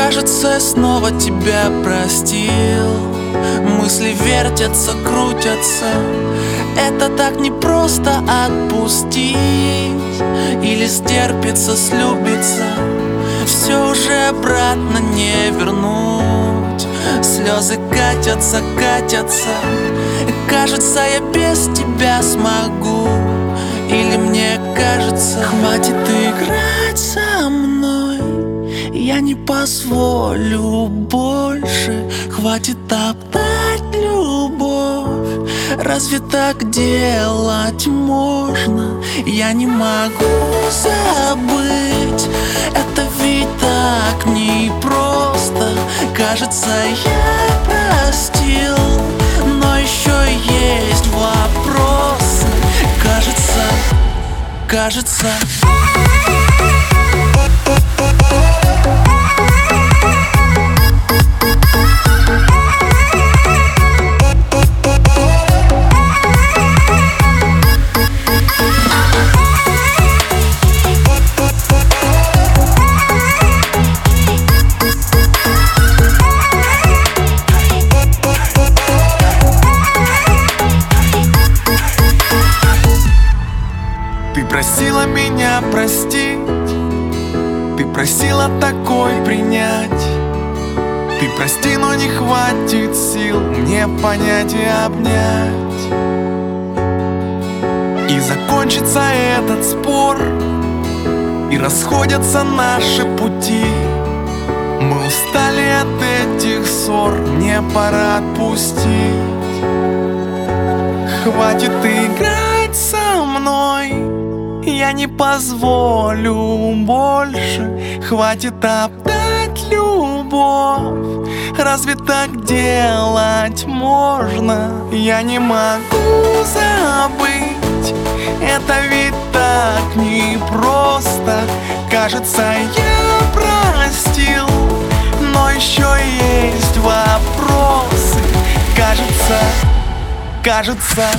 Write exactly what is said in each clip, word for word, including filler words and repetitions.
Кажется, я снова тебя простил. Мысли вертятся, крутятся. Это так непросто отпустить. Или стерпится, слюбится. Все уже обратно не вернуть. Слезы катятся, катятся. Кажется, я без тебя смогу. Или мне кажется, хватит играть со мной. Я не позволю больше. Хватит топтать любовь. Разве так делать можно? Я не могу забыть. Это ведь так непросто. Кажется, я простил, но еще есть вопросы. Кажется, кажется. Ты просила меня простить, ты просила такой принять. Ты прости, но не хватит сил мне понять и обнять. И закончится этот спор, и расходятся наши пути. Мы устали от этих ссор, мне пора отпустить. Хватит играть со мной, я не позволю больше. Хватит топтать любовь. Разве так делать можно? Я не могу забыть. Это ведь так непросто. Кажется, я простил, но еще есть вопросы. Кажется, кажется.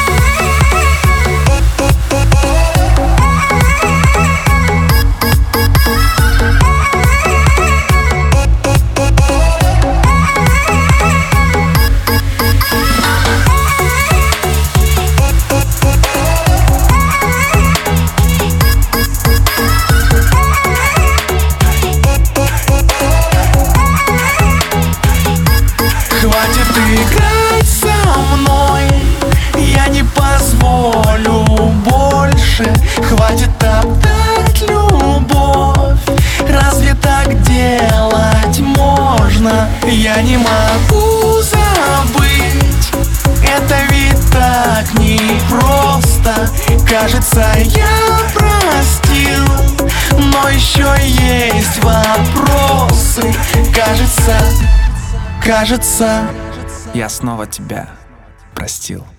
Хватит играть со мной, я не позволю больше. Хватит топтать любовь. Разве так делать можно? Я не могу забыть. Это ведь так непросто. Кажется, я простил, но еще есть вопросы. Кажется, кажется, я снова тебя простил.